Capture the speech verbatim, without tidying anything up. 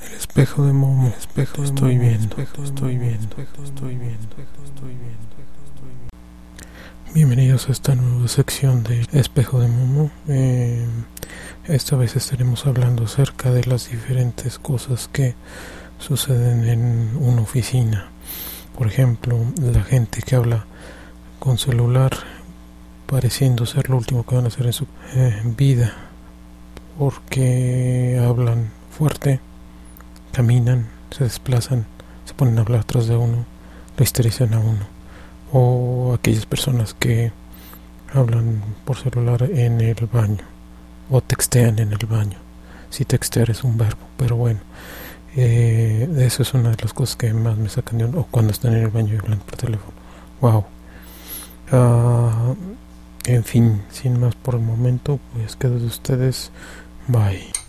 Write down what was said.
El espejo de Momo, espejo, te estoy viendo, te estoy viendo, te estoy viendo, te estoy viendo, te estoy viendo. Bienvenidos a esta nueva sección de Espejo de Momo. Eh, esta vez estaremos hablando acerca de las diferentes cosas que suceden en una oficina. Por ejemplo, la gente que habla con celular pareciendo ser lo último que van a hacer en su eh, vida, porque hablan fuerte, caminan, se desplazan, se ponen a hablar atrás de uno, lo histerizan a uno. O aquellas personas que hablan por celular en el baño o textean en el baño, si textear es un verbo, pero bueno, eh, eso es una de las cosas que más me sacan de uno. O cuando están en el baño y hablan por teléfono. Wow. Uh, en fin, sin más por el momento, pues quedo de ustedes. Bye.